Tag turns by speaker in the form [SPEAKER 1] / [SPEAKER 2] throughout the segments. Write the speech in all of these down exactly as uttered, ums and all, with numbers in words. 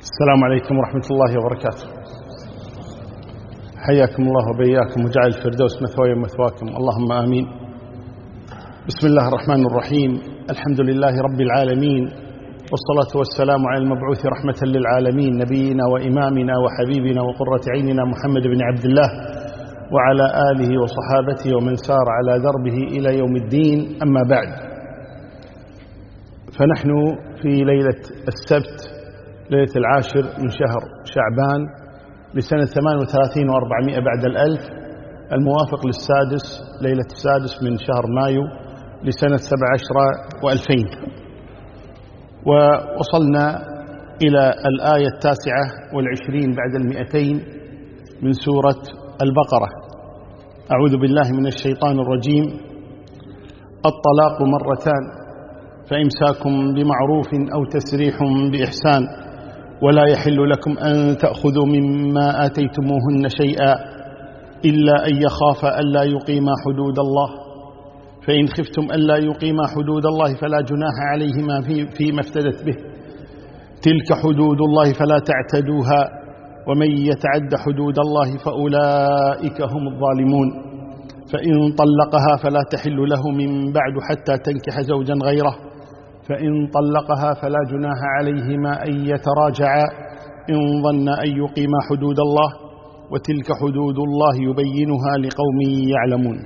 [SPEAKER 1] السلام عليكم ورحمة الله وبركاته. حياكم الله وبياكم وجعل الفردوس مثواي ومثواكم، اللهم آمين. بسم الله الرحمن الرحيم. الحمد لله رب العالمين، والصلاة والسلام على المبعوث رحمة للعالمين، نبينا وإمامنا وحبيبنا وقرة عيننا محمد بن عبد الله وعلى آله وصحابته ومن سار على دربه إلى يوم الدين. أما بعد، فنحن في ليلة السبت، ليلة العاشر من شهر شعبان لسنة ثمان وثلاثين وأربعمائة بعد الألف، الموافق للسادس ليلة السادس من شهر مايو لسنة سبع عشر وألفين. ووصلنا إلى الآية التاسعة والعشرين بعد المئتين من سورة البقرة. أعوذ بالله من الشيطان الرجيم. الطلاق مرتان، فإمساك بمعروف أو تسريح بإحسان، ولا يحل لكم أن تأخذوا مما آتيتموهن شيئا إلا أن يخافا ألا يقيما حدود الله، فإن خفتم ألا يقيما حدود الله فلا جناح عليهما فيما افتدت به، تلك حدود الله فلا تعتدوها، ومن يتعد حدود الله فأولئك هم الظالمون. فإن طلقها فلا تحل له من بعد حتى تنكح زوجا غيره، فإن طلقها فلا جناح عليهما أن يتراجعا إن ظنا أن يقيما حدود الله، وتلك حدود الله يبينها لقوم يعلمون.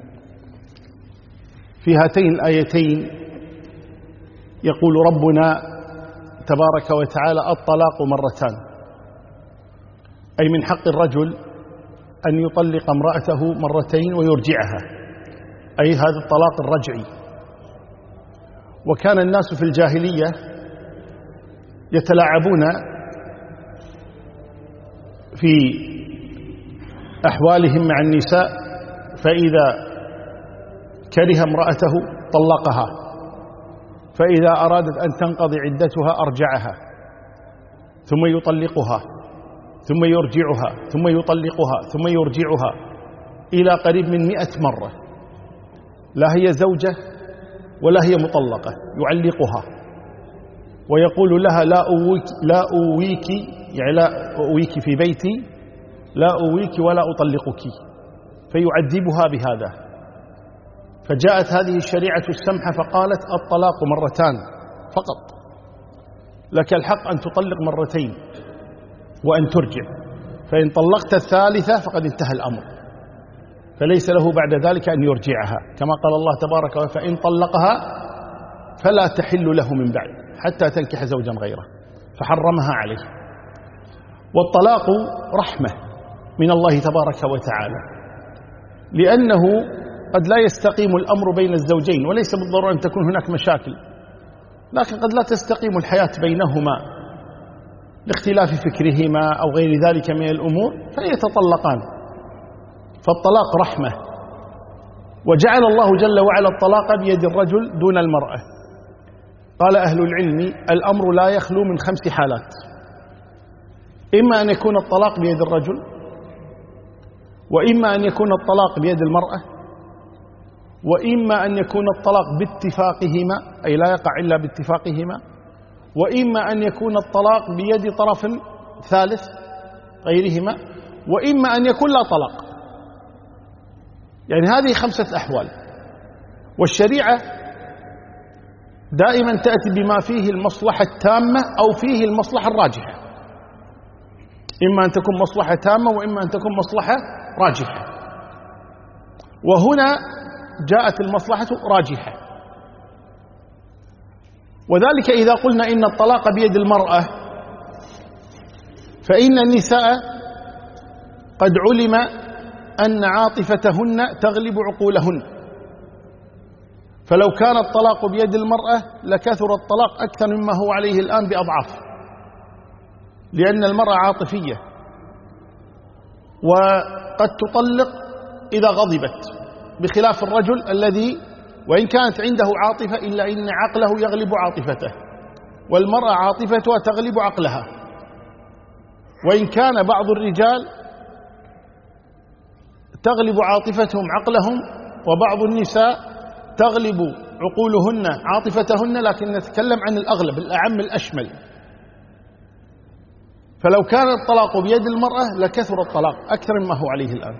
[SPEAKER 1] في هاتين الآيتين يقول ربنا تبارك وتعالى: الطلاق مرتان، أي من حق الرجل أن يطلق امرأته مرتين ويرجعها، أي هذا الطلاق الرجعي. وكان الناس في الجاهلية يتلاعبون في أحوالهم مع النساء، فإذا كره امرأته طلقها، فإذا أرادت أن تنقضي عدتها أرجعها، ثم يطلقها، ثم يرجعها، ثم يطلقها، ثم يرجعها، إلى قريب من مئة مرة. لا هي زوجة ولا هي مطلقة، يعلقها ويقول لها: لا أويك, لا أويك يعني لا أويك في بيتي، لا أويك ولا أطلقك، فيعذبها بهذا. فجاءت هذه الشريعة السمحة فقالت: الطلاق مرتان فقط، لك الحق أن تطلق مرتين وأن ترجع، فإن طلقت الثالثة فقد انتهى الأمر، فليس له بعد ذلك أن يرجعها، كما قال الله تبارك وتعالى: فإن طلقها فلا تحل له من بعد حتى تنكح زوجا غيره، فحرمها عليه. والطلاق رحمة من الله تبارك وتعالى، لأنه قد لا يستقيم الأمر بين الزوجين، وليس بالضرورة أن تكون هناك مشاكل، لكن قد لا تستقيم الحياة بينهما لاختلاف فكرهما أو غير ذلك من الأمور، فيتطلقان. فالطلاق رحمة، وجعل الله جل وعلا الطلاق بيد الرجل دون المرأة. قال أهل العلم: الأمر لا يخلو من خمس حالات: إما أن يكون الطلاق بيد الرجل، وإما أن يكون الطلاق بيد المرأة، وإما أن يكون الطلاق باتفاقهما، أي لا يقع إلا باتفاقهما، وإما أن يكون الطلاق بيد طرف ثالث غيرهما، وإما أن يكون لا طلاق. يعني هذه خمسة أحوال. والشريعة دائما تأتي بما فيه المصلحة التامة أو فيه المصلحة الراجحة، إما أن تكون مصلحة تامة وإما أن تكون مصلحة راجحة، وهنا جاءت المصلحة راجحة. وذلك إذا قلنا إن الطلاق بيد المرأة، فإن النساء قد علم أن عاطفتهن تغلب عقولهن، فلو كان الطلاق بيد المرأة لكثر الطلاق أكثر مما هو عليه الآن بأضعاف، لأن المرأة عاطفية وقد تطلق إذا غضبت، بخلاف الرجل الذي وإن كانت عنده عاطفة إلا إن عقله يغلب عاطفته، والمرأة عاطفتها تغلب عقلها. وإن كان بعض الرجال تغلب عاطفتهم عقلهم، وبعض النساء تغلب عقولهن عاطفتهن، لكن نتكلم عن الأغلب الأعم الأشمل. فلو كان الطلاق بيد المرأة لكثر الطلاق أكثر مما هو عليه الآن.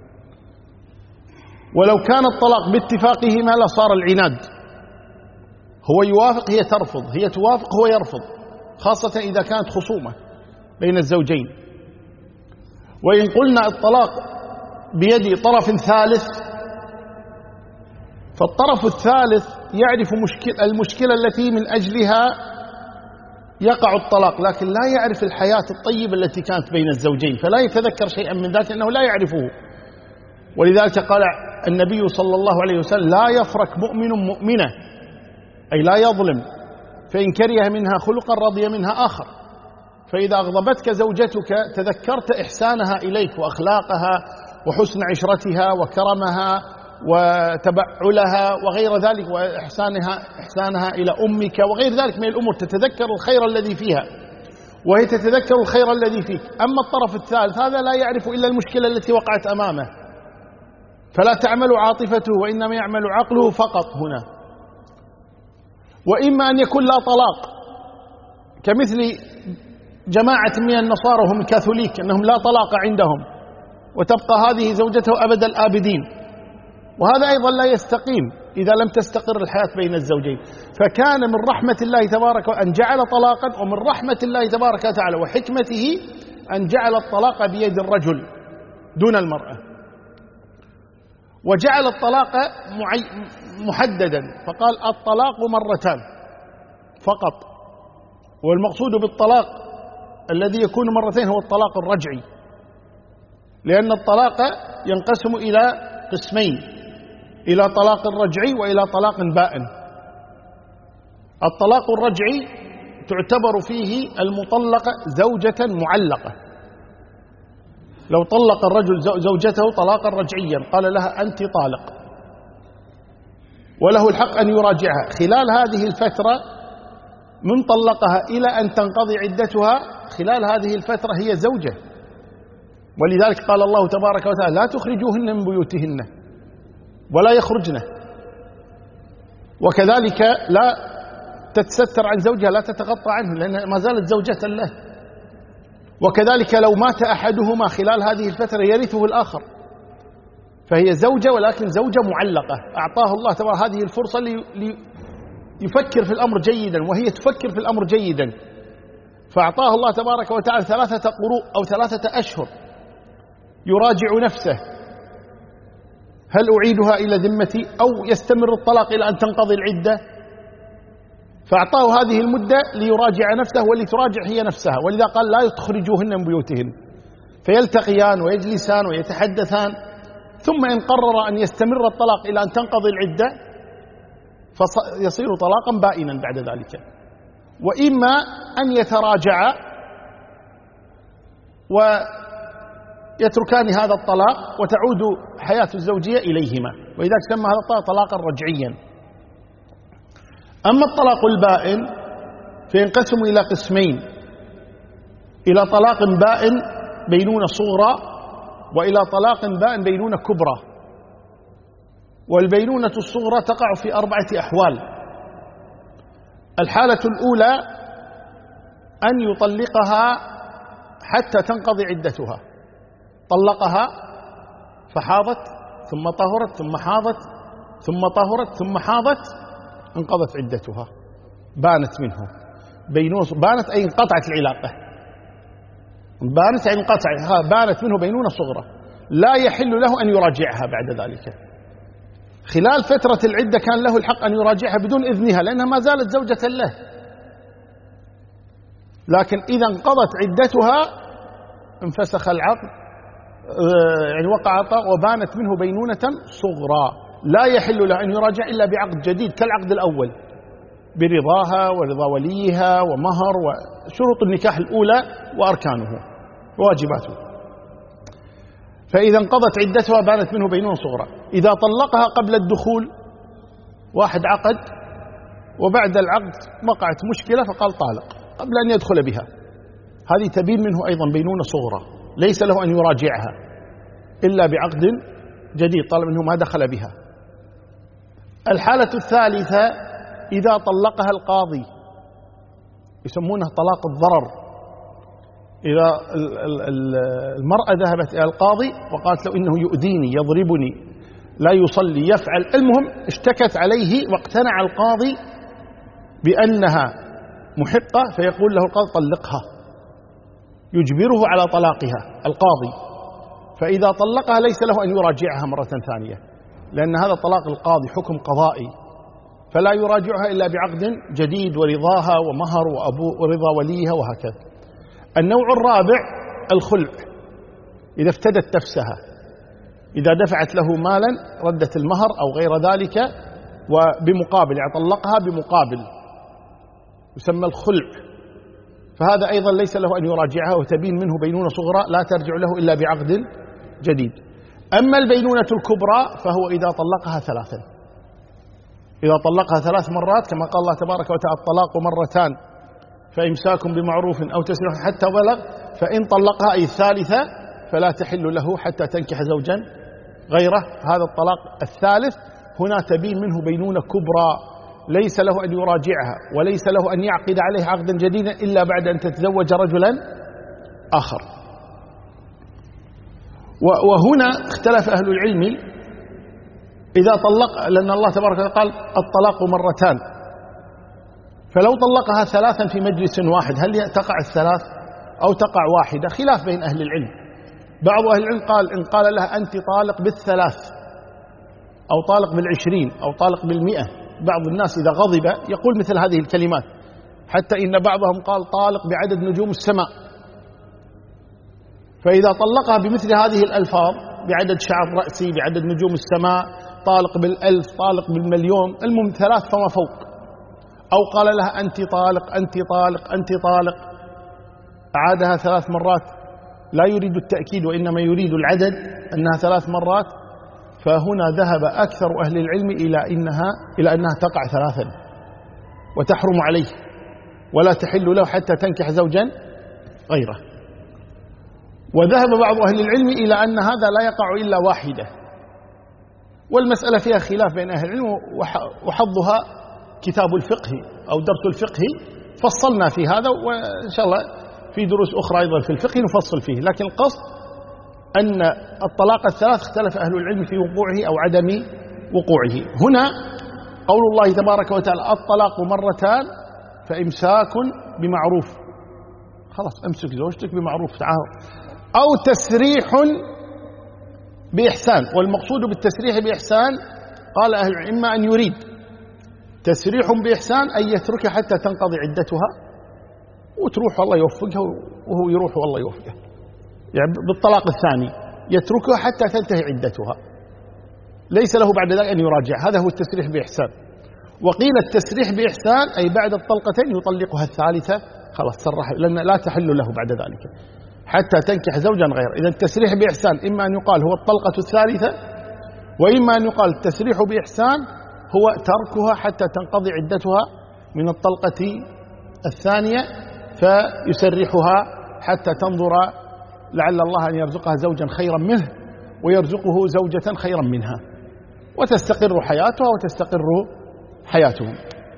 [SPEAKER 1] ولو كان الطلاق باتفاقهما لصار العناد، هو يوافق هي ترفض، هي توافق هو يرفض، خاصة إذا كانت خصومة بين الزوجين. وإن قلنا الطلاق بيد طرف ثالث، فالطرف الثالث يعرف مشكلة المشكلة التي من أجلها يقع الطلاق، لكن لا يعرف الحياة الطيبة التي كانت بين الزوجين، فلا يتذكر شيئا من ذلك لأنه لا يعرفه. ولذلك قال النبي صلى الله عليه وسلم: لا يفرك مؤمن مؤمنة، أي لا يظلم، فإن كره منها خلقا رضي منها آخر. فإذا أغضبتك زوجتك تذكرت إحسانها إليك وأخلاقها وحسن عشرتها وكرمها وتبعلها وغير ذلك، وإحسانها إحسانها إلى أمك وغير ذلك من الأمور، تتذكر الخير الذي فيها وهي تتذكر الخير الذي فيك. أما الطرف الثالث هذا لا يعرف إلا المشكلة التي وقعت أمامه، فلا تعمل عاطفته وإنما يعمل عقله فقط هنا. وإما أن يكون لا طلاق، كمثل جماعة من النصارى وهم الكاثوليك أنهم لا طلاق عندهم، وتبقى هذه زوجته أبد الآبدين، وهذا أيضا لا يستقيم إذا لم تستقر الحياة بين الزوجين. فكان من رحمة الله تبارك وأن جعل طلاقا، ومن رحمة الله تبارك وتعالى وحكمته أن جعل الطلاق بيد الرجل دون المرأة، وجعل الطلاق محددا، فقال: الطلاق مرتان فقط. والمقصود بالطلاق الذي يكون مرتين هو الطلاق الرجعي، لأن الطلاق ينقسم إلى قسمين: إلى طلاق رجعي وإلى طلاق بائن. الطلاق الرجعي تعتبر فيه المطلقة زوجة معلقة. لو طلق الرجل زوجته طلاقا رجعيا قال لها: أنت طالق، وله الحق أن يراجعها خلال هذه الفترة من طلقها إلى أن تنقضي عدتها. خلال هذه الفترة هي زوجة، ولذلك قال الله تبارك وتعالى: لا تخرجوهن من بيوتهن ولا يخرجن. وكذلك لا تتستر عن زوجها، لا تتغطى عنه، لأنها ما زالت زوجة له. وكذلك لو مات أحدهما خلال هذه الفترة يرثه الآخر، فهي زوجة ولكن زوجة معلقة. أعطاه الله تبارك هذه الفرصة ليفكر في الأمر جيدا، وهي تفكر في الأمر جيدا، فأعطاه الله تبارك وتعالى ثلاثة قروء أو ثلاثة أشهر يراجع نفسه: هل أعيدها إلى ذمتي أو يستمر الطلاق إلى أن تنقضي العدة؟ فأعطاه هذه المدة ليراجع نفسه ولتراجع هي نفسها. ولذا قال: لا تخرجوهن من بيوتهن، فيلتقيان ويجلسان ويتحدثان، ثم إن قرر أن يستمر الطلاق إلى أن تنقضي العدة فيصير طلاقا بائنا بعد ذلك. وإما أن يتراجعا ويتركان هذا الطلاق وتعود حياة الزوجية إليهما، ولذلك سمى هذا الطلاق طلاقا رجعيا. أما الطلاق البائن فينقسم إلى قسمين: إلى طلاق بائن بينونة صغرى، وإلى طلاق بائن بينونة كبرى. والبينونة الصغرى تقع في أربعة أحوال. الحالة الأولى أن يطلقها حتى تنقضي عدتها، طلقها فحاضت ثم طهرت ثم حاضت ثم طهرت ثم حاضت، انقضت عدتها، بانت منه. بينونة بانت أي انقطعت العلاقة، بانت أي انقطع، بانت منه بينونة صغرى، لا يحل له أن يراجعها بعد ذلك. خلال فترة العدة كان له الحق أن يراجعها بدون إذنها لأنها ما زالت زوجة له، لكن إذا انقضت عدتها انفسخ العقد، يعني وقع طلاق وبانت منه بينونة صغرى، لا يحل له أن يراجع إلا بعقد جديد كالعقد الأول، برضاها ورضا وليها ومهر وشروط النكاح الأولى وأركانه وواجباته. فإذا انقضت عدتها بانت منه بينونة صغرى. إذا طلقها قبل الدخول، واحد عقد وبعد العقد وقعت مشكلة فقال طالق قبل أن يدخل بها، هذه تبين منه أيضا بينونة صغرى، ليس له أن يراجعها إلا بعقد جديد طالما أنه ما دخل بها. الحالة الثالثة إذا طلقها القاضي، يسمونها طلاق الضرر، إذا المرأة ذهبت إلى القاضي وقالت له إنه يؤذيني يضربني لا يصلي يفعل، المهم اشتكت عليه واقتنع القاضي بأنها محقة، فيقول له القاضي طلقها، يجبره على طلاقها القاضي. فإذا طلقها ليس له أن يراجعها مرة ثانية، لأن هذا طلاق القاضي حكم قضائي، فلا يراجعها إلا بعقد جديد ورضاها ومهر وأبو ورضا وليها وهكذا. النوع الرابع الخلع، إذا افتدت نفسها، إذا دفعت له مالا ردت المهر أو غير ذلك وبمقابل يعني طلقها بمقابل، يسمى الخلع، فهذا أيضا ليس له أن يراجعها وتبين منه بينونة صغرى لا ترجع له إلا بعقد جديد. أما البينونة الكبرى فهو إذا طلقها ثلاثا، إذا طلقها ثلاث مرات كما قال الله تبارك وتعالى الطلاق مرتان فإمساك بمعروف أو تسريح حتى بلغ، فإن طلقها أي الثالثة فلا تحل له حتى تنكح زوجا غيره. هذا الطلاق الثالث هنا تبين منه بينونة كبرى، ليس له أن يراجعها وليس له أن يعقد عليها عقدا جديدا إلا بعد أن تتزوج رجلا آخر. وهنا اختلف أهل العلم إذا طلق، لأن الله تبارك وتعالى قال الطلاق مرتان، فلو طلقها ثلاثا في مجلس واحد هل تقع الثلاث أو تقع واحدة؟ خلاف بين أهل العلم. بعض أهل العلم قال إن قال لها أنت طالق بالثلاث أو طالق بالعشرين أو طالق بالمئة، بعض الناس إذا غضب يقول مثل هذه الكلمات، حتى إن بعضهم قال طالق بعدد نجوم السماء. فإذا طلقها بمثل هذه الألفاظ بعدد شعر رأسي بعدد نجوم السماء، طالق بالألف طالق بالمليون، المهم ثلاث فما فوق، أو قال لها أنت طالق أنت طالق أنت طالق، أعادها ثلاث مرات لا يريد التأكيد وإنما يريد العدد أنها ثلاث مرات، فهنا ذهب أكثر أهل العلم إلى إنها إلى أنها تقع ثلاثا وتحرم عليه ولا تحل له حتى تنكح زوجا غيره. وذهب بعض أهل العلم إلى أن هذا لا يقع إلا واحدة، والمسألة فيها خلاف بين أهل العلم، وحظها كتاب الفقه أو درس الفقه فصلنا في هذا، وإن شاء الله في دروس أخرى أيضا في الفقه نفصل فيه. لكن القصد أن الطلاق الثلاث اختلف أهل العلم في وقوعه أو عدم وقوعه. هنا قول الله تبارك وتعالى الطلاق مرتان فإمساك بمعروف، خلاص أمسك زوجتك بمعروف تعاهد، أو تسريح بإحسان. والمقصود بالتسريح بإحسان قال أهل العلم إما أن يريد تسريح بإحسان أن يتركها حتى تنقضي عدتها وتروح والله يوفقها وهو يروح والله يوفقها، يعني بالطلاق الثاني يتركها حتى تنتهي عدتها، ليس له بعد ذلك أن يراجع. هذا هو التسريح بإحسان. وقيل التسريح بإحسان أي بعد الطلقتين يطلقها الثالثة، خلاص سرح، لأن لا تحل له بعد ذلك حتى تنكح زوجا غيره. إذا التسريح بإحسان إما أن يقال هو الطلقة الثالثة، وإما أن يقال التسريح بإحسان هو تركها حتى تنقضي عدتها من الطلقة الثانية، فيسرحها حتى تنظر لعل الله أن يرزقها زوجا خيرا منه ويرزقه زوجة خيرا منها، وتستقر حياتها وتستقر حياتهم.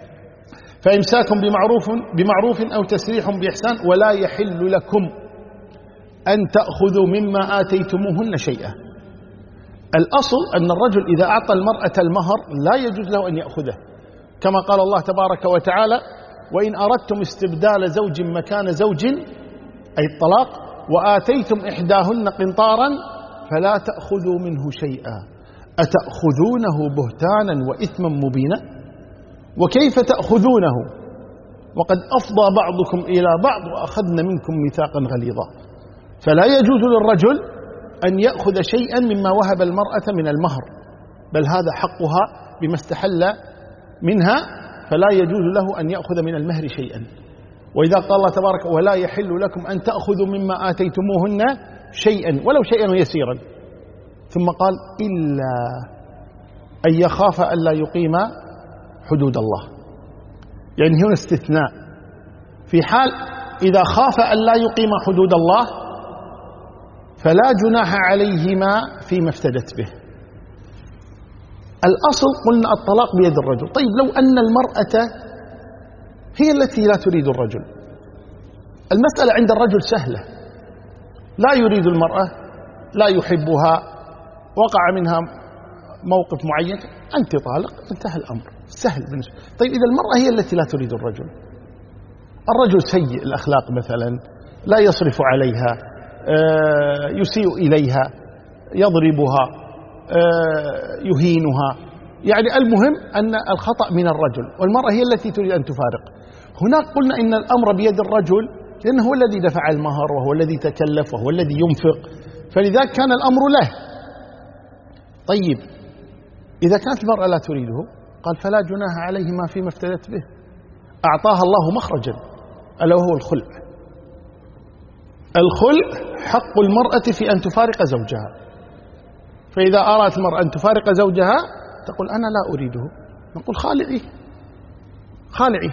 [SPEAKER 1] فإمساك بمعروف بمعروف أو تسريح بإحسان. ولا يحل لكم أن تأخذوا مما آتيتموهن شيئا. الأصل أن الرجل إذا أعطى المرأة المهر لا يجوز له أن يأخذه، كما قال الله تبارك وتعالى وإن أردتم استبدال زوج مكان زوج أي الطلاق وآتيتم إحداهن قنطارا فلا تأخذوا منه شيئا أتأخذونه بهتانا وإثما مبينا وكيف تأخذونه وقد أفضى بعضكم إلى بعض وأخذن منكم ميثاقا غليظا. فلا يجوز للرجل أن يأخذ شيئا مما وهب المرأة من المهر، بل هذا حقها بما استحل منها، فلا يجوز له أن يأخذ من المهر شيئا. وإذا قال الله تبارك ولا يحل لكم أن تأخذوا مما آتيتموهن شيئا ولو شيئا يسيرا، ثم قال إلا أن يخاف ألا يقيم حدود الله، يعني هنا استثناء في حال إذا خاف ألا يقيم حدود الله فلا جناح عليهما فيما افتدت به. الأصل قلنا الطلاق بيد الرجل. طيب لو أن المرأة هي التي لا تريد الرجل، المسألة عند الرجل سهلة، لا يريد المرأة، لا يحبها، وقع منها موقف معين، أنت طالق، انتهى الأمر، سهل بالنسبة. طيب إذا المرأة هي التي لا تريد الرجل، الرجل سيء الأخلاق مثلا، لا يصرف عليها، يسيء إليها، يضربها، يهينها، يعني المهم أن الخطأ من الرجل والمرأة هي التي تريد أن تفارق. هناك قلنا إن الأمر بيد الرجل لأنه هو الذي دفع المهر وهو الذي تكلف وهو الذي ينفق، فلذلك كان الأمر له. طيب إذا كانت المرأة لا تريده قال فلا جناح عليه ما فيما افتدت به، أعطاها الله مخرجا ألا وهو الخلع. الخلع حق المرأة في أن تفارق زوجها، فإذا أرادت المرأة أن تفارق زوجها تقول أنا لا أريده، نقول خالعي خالعي.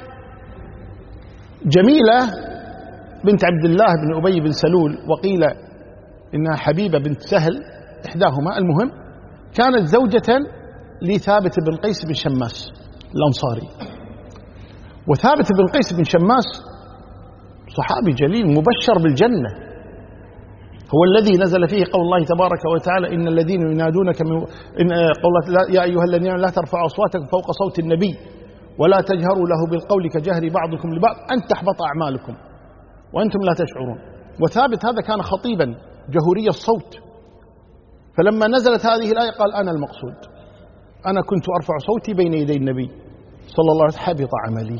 [SPEAKER 1] جميلة بنت عبد الله بن أبي بن سلول، وقيل إنها حبيبة بنت سهل إحداهما، المهم كانت زوجة لثابت بن قيس بن شماس الأنصاري. وثابت بن قيس بن شماس صحابي جليل مبشر بالجنة، هو الذي نزل فيه قول الله تبارك وتعالى إن الذين ينادونك من إن قول يا أيها الذين لا ترفعوا أصواتكم فوق صوت النبي ولا تجهروا له بالقول كجهر بعضكم لبعض أن تحبط أعمالكم وأنتم لا تشعرون. وثابت هذا كان خطيبا جهوري الصوت، فلما نزلت هذه الآية قال أنا المقصود، أنا كنت أرفع صوتي بين يدي النبي صلى الله عليه وسلم حبط عملي.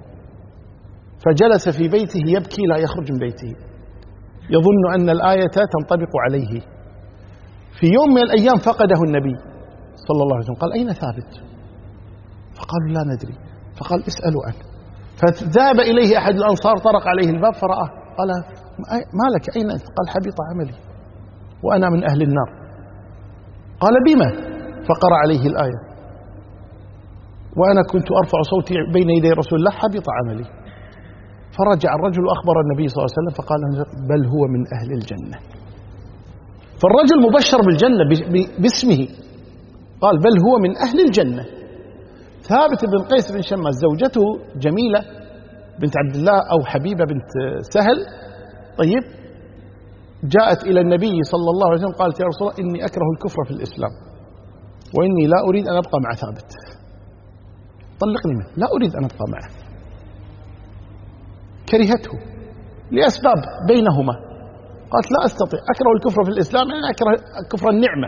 [SPEAKER 1] فجلس في بيته يبكي لا يخرج من بيته يظن أن الآية تنطبق عليه. في يوم من الأيام فقده النبي صلى الله عليه وسلم، قال أين ثابت؟ فقالوا لا ندري، فقال اسألوا عنه. فذهب إليه أحد الأنصار طرق عليه الباب فرآه، قال ما لك أين أنت؟ قال حبط عملي وأنا من أهل النار. قال بما؟ فقرأ عليه الآية وأنا كنت أرفع صوتي بين يدي رسول الله حبط عملي. فرجع الرجل وأخبر النبي صلى الله عليه وسلم فقال بل هو من أهل الجنة. فالرجل مبشر بالجنة باسمه، قال بل هو من أهل الجنة. ثابت بن قيس بن شماس زوجته جميلة بنت عبد الله أو حبيبة بنت سهل، طيب جاءت إلى النبي صلى الله عليه وسلم قالت يا رسول الله إني أكره الكفر في الإسلام وإني لا أريد أن أبقى مع ثابت، طلقني منه، لا أريد أن أبقى معه. كرهته لأسباب بينهما، قالت لا أستطيع، أكره الكفر في الإسلام يعني أكره كفر النعمة،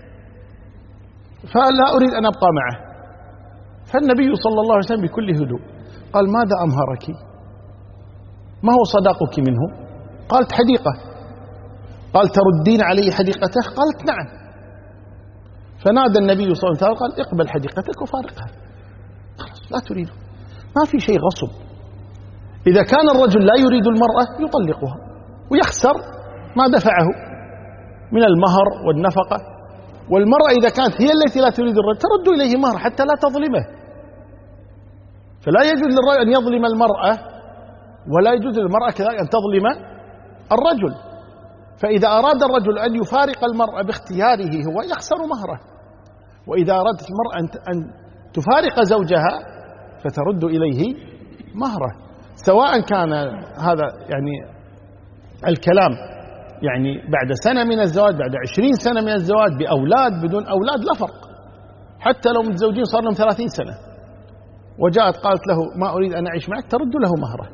[SPEAKER 1] فلا أريد أن أبقى معه. فالنبي صلى الله عليه وسلم بكل هدوء قال ماذا أمهرك؟ ما هو صداقك منه؟ قالت حديقة. قال تردين علي حديقته؟ قالت نعم. فنادى النبي صلى الله عليه وسلم قال اقبل حديقتك وفارقها، خلاص لا تريده، ما في شيء غصب. إذا كان الرجل لا يريد المرأة يطلقها ويخسر ما دفعه من المهر والنفقة. والمرأة إذا كانت هي التي لا تريد الرجل ترد إليه مهر حتى لا تظلمه. فلا يجوز للرجل أن يظلم المرأة ولا يجوز للمرأة كذلك أن تظلم الرجل. فإذا أراد الرجل أن يفارق المرأة باختياره هو يخسر مهره، وإذا أرادت المرأة أن تفارق زوجها فترد إليه مهره، سواء كان هذا يعني الكلام يعني بعد سنة من الزواج، بعد عشرين سنة من الزواج، بأولاد، بدون أولاد، لا فرق. حتى لو متزوجين صار لهم ثلاثين سنة وجاءت قالت له ما أريد أن أعيش معك، ترد له مهره،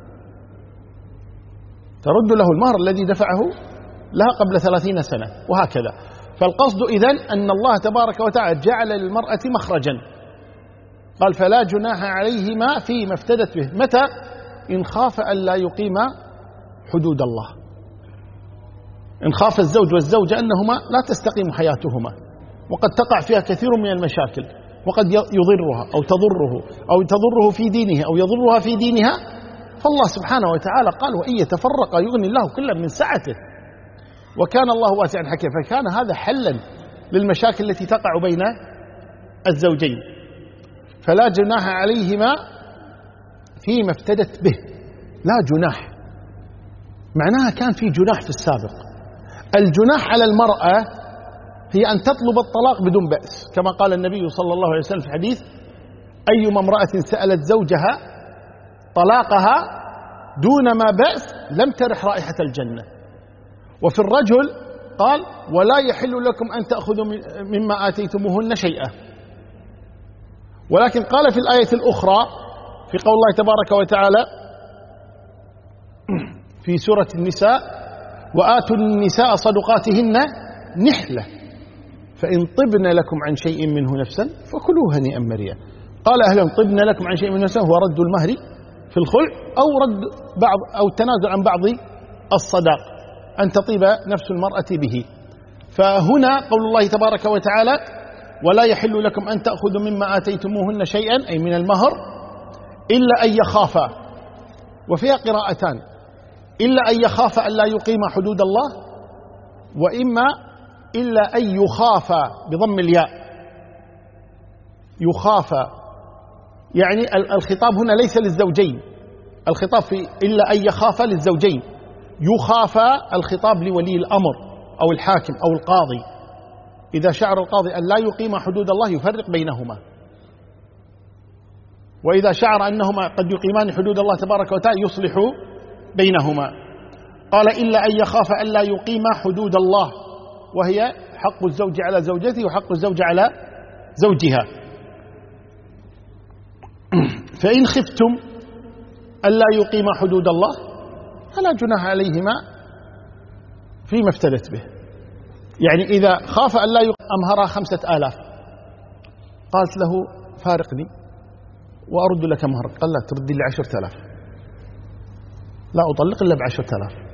[SPEAKER 1] ترد له المهر الذي دفعه لها قبل ثلاثين سنة، وهكذا. فالقصد إذن أن الله تبارك وتعالى جعل للمرأة مخرجا، قال فلا جناح عليهما فيما افتدت به. متى؟ إن خاف أن لا يقيم حدود الله، إن خاف الزوج والزوجة أنهما لا تستقيم حياتهما وقد تقع فيها كثير من المشاكل وقد يضرها أو تضره أو تضره في دينه أو يضرها في دينها، فالله سبحانه وتعالى قال وإن يتفرق يغني الله كلا من سعته، وكان الله واسعا حكيما. فكان هذا حلا للمشاكل التي تقع بين الزوجين. فلا جناح عليهما فيما افتدت به، لا جناح معناها كان في جناح في السابق. الجناح على المرأة هي أن تطلب الطلاق بدون بأس، كما قال النبي صلى الله عليه وسلم في الحديث أيما امرأة سألت زوجها طلاقها دون ما بأس لم ترح رائحة الجنة. وفي الرجل قال ولا يحل لكم أن تأخذوا مما آتيتموهن شيئا. ولكن قال في الآية الأخرى في قول الله تبارك وتعالى في سورة النساء وآتوا النساء صدقاتهن نحلة فإن طبن لكم عن شيء منه نفسا فكلوه هنيئا مريئا. قال أهلا طبن لكم عن شيء منه نفسا هو رد المهر في الخلع أو رد بعض أو التنازل عن بعض الصداق أن تطيب نفس المرأة به. فهنا قول الله تبارك وتعالى ولا يحل لكم أن تأخذوا مما آتيتموهن شيئا أي من المهر إلا أن يخافا، وفيها قراءتان إلا أن يخافا ألا يقيم حدود الله، وإما إلا أن يخافا بضم الياء يخافا، يعني الخطاب هنا ليس للزوجين، الخطاب في إلا أن يخافا للزوجين، يخافا الخطاب لولي الأمر أو الحاكم أو القاضي إذا شعر القاضي أن لا يقيم حدود الله يفرق بينهما، وإذا شعر أنهما قد يقيمان حدود الله تبارك وتعالى يصلح بينهما. قال إلا أن يخاف أن لا يقيم حدود الله، وهي حق الزوج على زوجته وحق الزوج على زوجها. فإن خفتم أن لا يقيم حدود الله فلا جناح عليهما فيما افتدت به. يعني إذا خاف أن لا أمهرها خمسة آلاف قالت له فارقني وأرد لك مهرك، قال لا تردي لي عشرة آلاف، لا أطلق إلا بعشرة آلاف.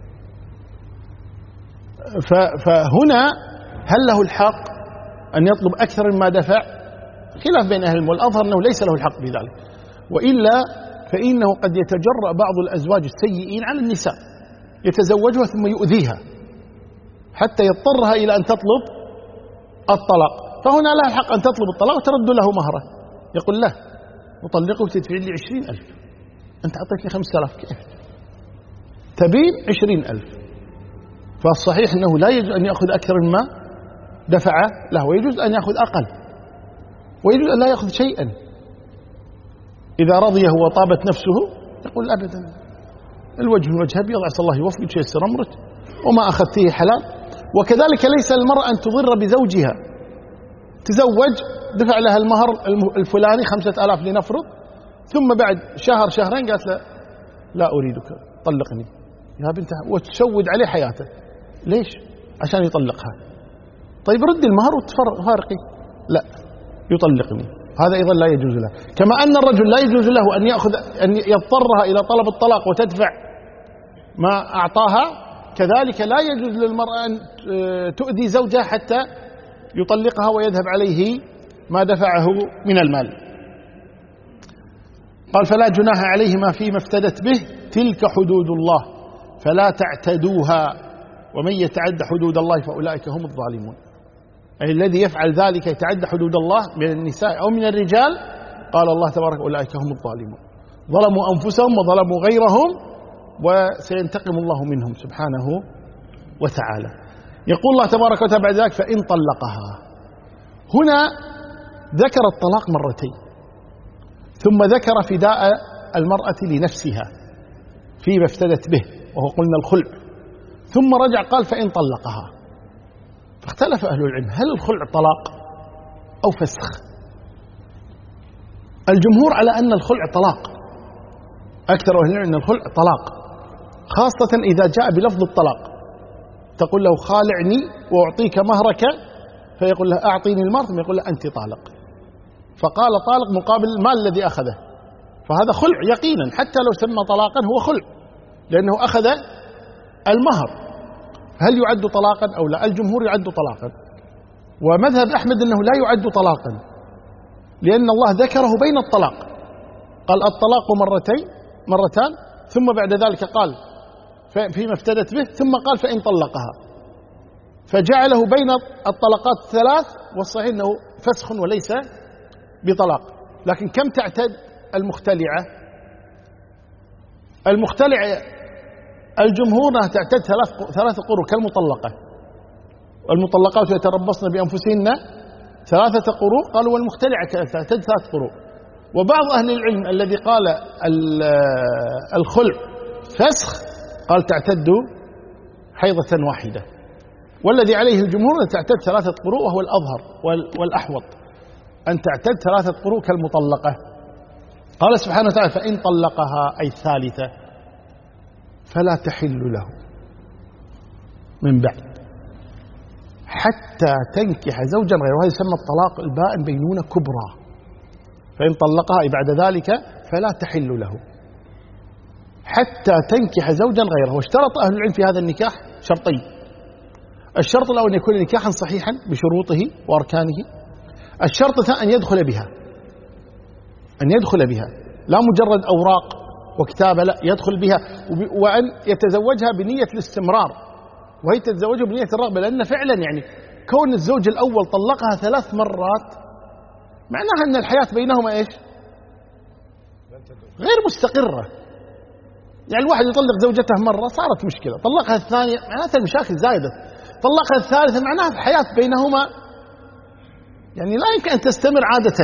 [SPEAKER 1] فهنا هل له الحق أن يطلب أكثر مما دفع؟ خلاف بين أهل العلم، والأظهر أنه ليس له الحق بذلك، وإلا فإنه قد يتجرأ بعض الأزواج السيئين على النساء يتزوجها ثم يؤذيها حتى يضطرها إلى أن تطلب الطلاق، فهنا لها الحق أن تطلب الطلاق وترد له مهره. يقول له أطلقه وتدفع لي عشرين ألف، أنت أعطيتني خمسة آلاف، كيف تبين عشرين ألف؟ فالصحيح أنه لا يجوز أن يأخذ أكثر مما دفع له، ويجوز أن يأخذ أقل، ويجوز أن لا يأخذ شيئا. إذا رضيه وطابت نفسه يقول أبدا الوجه من وجه أبيض عسى الله يوفقك وييسر أمرك وما أخذته حلال. وكذلك ليس للمرأة أن تضر بزوجها، تزوج دفع لها المهر الفلاني خمسة آلاف لنفرض، ثم بعد شهر شهرين قالت له لا أريدك طلقني يا بنتها، وتسود عليه حياته. ليش؟ عشان يطلقها. طيب ردي المهر وتفارقي، لا يطلقني، هذا أيضا لا يجوز له. كما أن الرجل لا يجوز له أن يأخذ أن يضطرها إلى طلب الطلاق وتدفع ما أعطاها، كذلك لا يجوز للمرأة أن تؤذي زوجها حتى يطلقها ويذهب عليه ما دفعه من المال. قال فلا جناح عليهما فيما افتدت به تلك حدود الله فلا تعتدوها ومن يتعد حدود الله فأولئك هم الظالمون. أي الذي يفعل ذلك يتعدى حدود الله من النساء أو من الرجال، قال الله تبارك أولئك هم الظالمون، ظلموا أنفسهم وظلموا غيرهم وسينتقم الله منهم سبحانه وتعالى. يقول الله تبارك وتعالى بعد ذلك فإن طلقها. هنا ذكر الطلاق مرتين، ثم ذكر فداء المرأة لنفسها فيما افتدت به وهو قلنا الخلع، ثم رجع قال فإن طلقها. فاختلف أهل العلم هل الخلع طلاق أو فسخ؟ الجمهور على أن الخلع طلاق، أكثر أهل العلم أن الخلع طلاق، خاصة إذا جاء بلفظ الطلاق، تقول له خالعني وأعطيك مهرك، فيقول له أعطيني المهر، ثم يقول له أنت طالق، فقال طالق مقابل المال الذي أخذه، فهذا خلع يقينا حتى لو سمى طلاقا هو خلع لأنه أخذ المهر. هل يعد طلاقا أو لا؟ الجمهور يعد طلاقا، ومذهب أحمد أنه لا يعد طلاقا، لأن الله ذكره بين الطلاق، قال الطلاق مرتين مرتان، ثم بعد ذلك قال فيما افتدت به، ثم قال فإن طلقها، فجعله بين الطلقات الثلاث، والصحيح أنه فسخ وليس بطلاق. لكن كم تعتد المختلعة؟ المختلعة الجمهور تعتد ثلاث ثلاث قروء كالمطلقة، والمطلقات يتربصن بأنفسهن ثلاثة قروء، قالوا والمختلعة تعتد ثلاث قروء. وبعض أهل العلم الذي قال الخلع فسخ قال تعتد حيضة واحدة، والذي عليه الجمهور أن تعتد ثلاثة قروء وهو الأظهر والأحوط، أن تعتد ثلاثة قروء كالمطلقة. قال سبحانه وتعالى فإن طلقها أي الثالثة فلا تحل له من بعد حتى تنكح زوجا غيره، وهذا يسمى الطلاق البائن بينونة كبرى. فإن طلقها أي بعد ذلك فلا تحل له حتى تنكح زوجا غيره. واشترط أهل العلم في هذا النكاح شرطين: الشرط الأول أن يكون نكاحا صحيحا بشروطه وأركانه، الشرط الثاني أن يدخل بها، أن يدخل بها لا مجرد أوراق وكتابة، لا، يدخل بها، وأن يتزوجها بنية الاستمرار، وهي تتزوجها بنية الرغبة، لأن فعلا يعني كون الزوج الأول طلقها ثلاث مرات معناها أن الحياة بينهما إيش؟ غير مستقرة. يعني الواحد يطلق زوجته مرة صارت مشكلة، طلقها الثانية معناتها المشاكل زايدة، طلقها الثالثة معناها الحياة بينهما يعني لا يمكن أن تستمر عادة.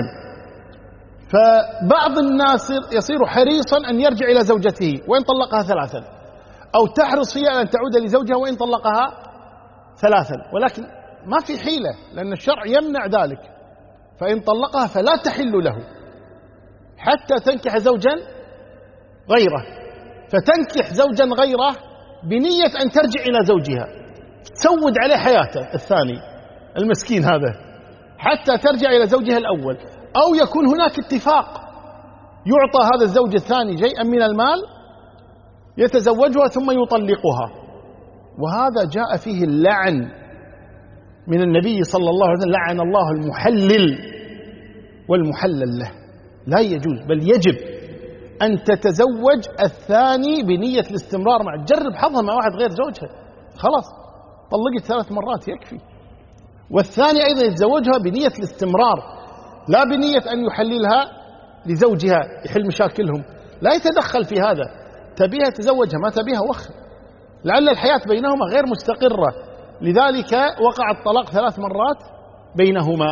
[SPEAKER 1] فبعض الناس يصير حريصا أن يرجع إلى زوجته وإن طلقها ثلاثا، أو تحرص هي أن تعود لزوجها وإن طلقها ثلاثا، ولكن ما في حيلة لأن الشرع يمنع ذلك. فإن طلقها فلا تحل له حتى تنكح زوجا غيره، فتنكح زوجا غيره بنية أن ترجع إلى زوجها، تسود عليه حياته الثاني المسكين هذا حتى ترجع إلى زوجها الأول، أو يكون هناك اتفاق يعطى هذا الزوج الثاني شيئا من المال يتزوجها ثم يطلقها. وهذا جاء فيه اللعن من النبي صلى الله عليه وسلم: لعن الله المحلل والمحلل له. لا يجوز، بل يجب أن تتزوج الثاني بنية الاستمرار مع، جرب حظها مع واحد غير زوجها، خلاص طلقت ثلاث مرات يكفي. والثاني أيضا يتزوجها بنية الاستمرار، لا بنية أن يحللها لزوجها يحل مشاكلهم، لا يتدخل في هذا، تبيها تزوجها، ما تبيها وخر، لعل الحياة بينهما غير مستقرة، لذلك وقع الطلاق ثلاث مرات بينهما.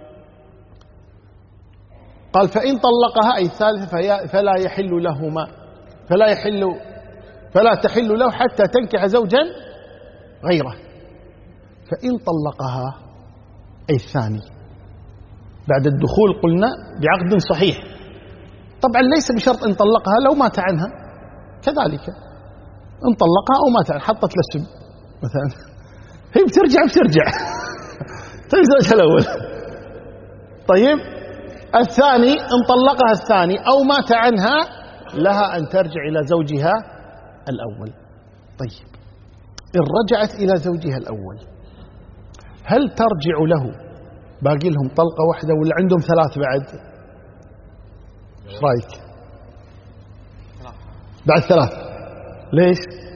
[SPEAKER 1] قال فإن طلقها أي الثالثة فلا يحل لهما فلا يحل فلا تحل له حتى تنكح زوجا غيره. فإن طلقها أي الثاني بعد الدخول قلنا بعقد صحيح، طبعا ليس بشرط إن طلقها لو مات عنها، كذلك إن طلقها أو مات عنها حطت له السم مثلا هي بترجع بترجع تزوجها الأول. طيب الثاني إن طلقها الثاني أو مات عنها لها أن ترجع إلى زوجها الأول. طيب إن رجعت إلى زوجها الأول هل ترجع له باقي لهم طلقة واحدة ولا عندهم ثلاث بعد؟ ايش رايك؟ بعد ثلاث. ليش؟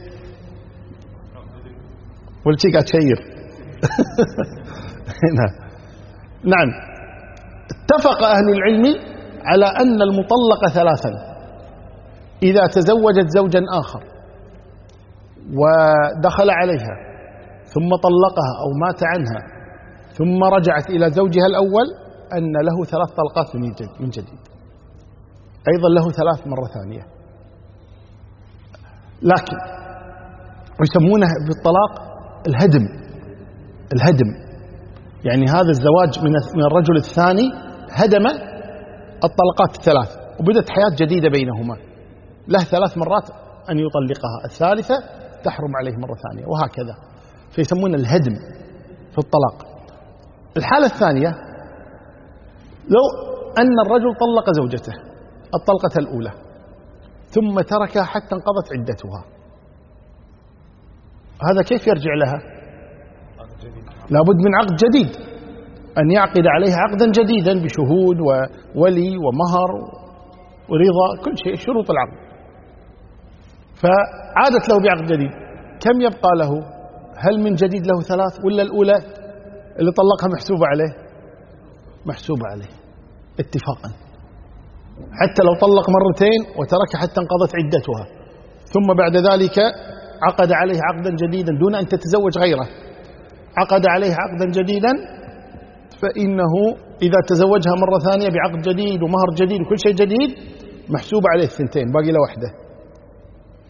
[SPEAKER 1] ولا شيء قاعد تشير؟ نعم، اتفق أهل العلم على أن المطلقة ثلاثا إذا تزوجت زوجا آخر ودخل عليها ثم طلقها أو مات عنها ثم رجعت إلى زوجها الأول أن له ثلاث طلقات من جديد، أيضا له ثلاث مرة ثانية. لكن يسمونه بالطلاق الهدم. الهدم يعني هذا الزواج من الرجل الثاني هدم الطلقات الثلاث وبدت حياة جديدة بينهما، له ثلاث مرات أن يطلقها، الثالثة تحرم عليه مرة ثانية، وهكذا. فيسمونه الهدم في الطلاق. الحالة الثانية لو أن الرجل طلق زوجته الطلقة الأولى ثم تركها حتى انقضت عدتها، هذا كيف يرجع لها؟ لابد من عقد جديد، أن يعقد عليها عقدا جديدا بشهود وولي ومهر ورضا، كل شيء، شروط العقد. فعادت له بعقد جديد، كم يبقى له؟ هل من جديد له ثلاث ولا الأولى اللي طلقها محسوبة عليه؟ محسوبة عليه اتفاقا، حتى لو طلق مرتين وترك حتى انقضت عدتها ثم بعد ذلك عقد عليه عقدا جديدا دون أن تتزوج غيره، عقد عليه عقدا جديدا، فإنه إذا تزوجها مرة ثانية بعقد جديد ومهر جديد وكل شيء جديد محسوب عليه الثنتين، باقي له واحدة.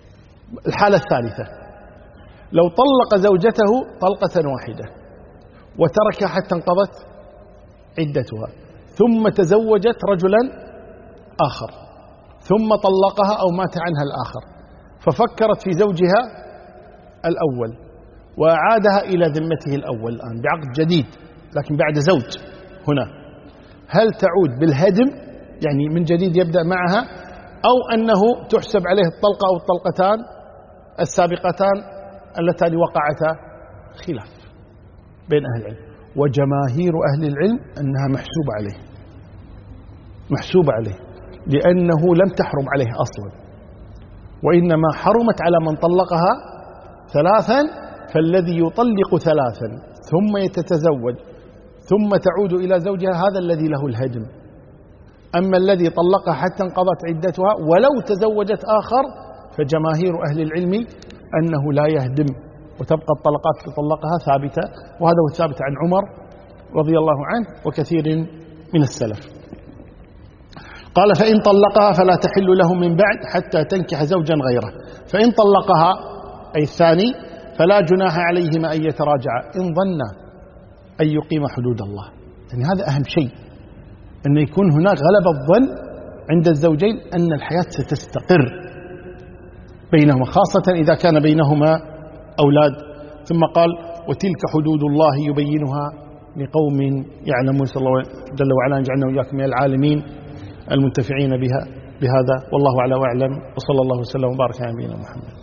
[SPEAKER 1] الحالة الثالثة: لو طلق زوجته طلقة واحدة وتركها حتى انقضت عدتها، ثم تزوجت رجلا آخر، ثم طلقها أو مات عنها الآخر، ففكرت في زوجها الأول وأعادها إلى ذمته الأول الآن بعقد جديد لكن بعد زوج، هنا هل تعود بالهدم يعني من جديد يبدأ معها، أو أنه تحسب عليه الطلقة أو الطلقتان السابقتان اللتان وقعتا؟ خلاف بين أهل العلم، وجماهير أهل العلم أنها محسوبة عليه، محسوبة عليه لأنه لم تحرم عليه أصلا، وإنما حرمت على من طلقها ثلاثا، فالذي يطلق ثلاثا ثم يتزوج ثم تعود إلى زوجها هذا الذي له الهدم. أما الذي طلقها حتى انقضت عدتها ولو تزوجت آخر فجماهير أهل العلم أنه لا يهدم، وتبقى الطلقات التي طلقها ثابتة، وهذا هو الثابت عن عمر رضي الله عنه وكثير من السلف. قال: فإن طلقها فلا تحل له من بعد حتى تنكح زوجا غيره. فإن طلقها أي الثاني فلا جناح عليهما أن يتراجعا إن ظنا أن يقيم حدود الله. يعني هذا أهم شيء، أن يكون هناك غلبة الظن عند الزوجين أن الحياة ستستقر بينهما، خاصة إذا كان بينهما أولاد. ثم قال: وتلك حدود الله يبينها لقوم يعلمون. نسأل الله جل وعلا أن يجعلنا وإياكم من العالمين المنتفعين بها بهذا، والله أعلى وأعلم، وصلى الله وسلم وبارك على نبينا محمد.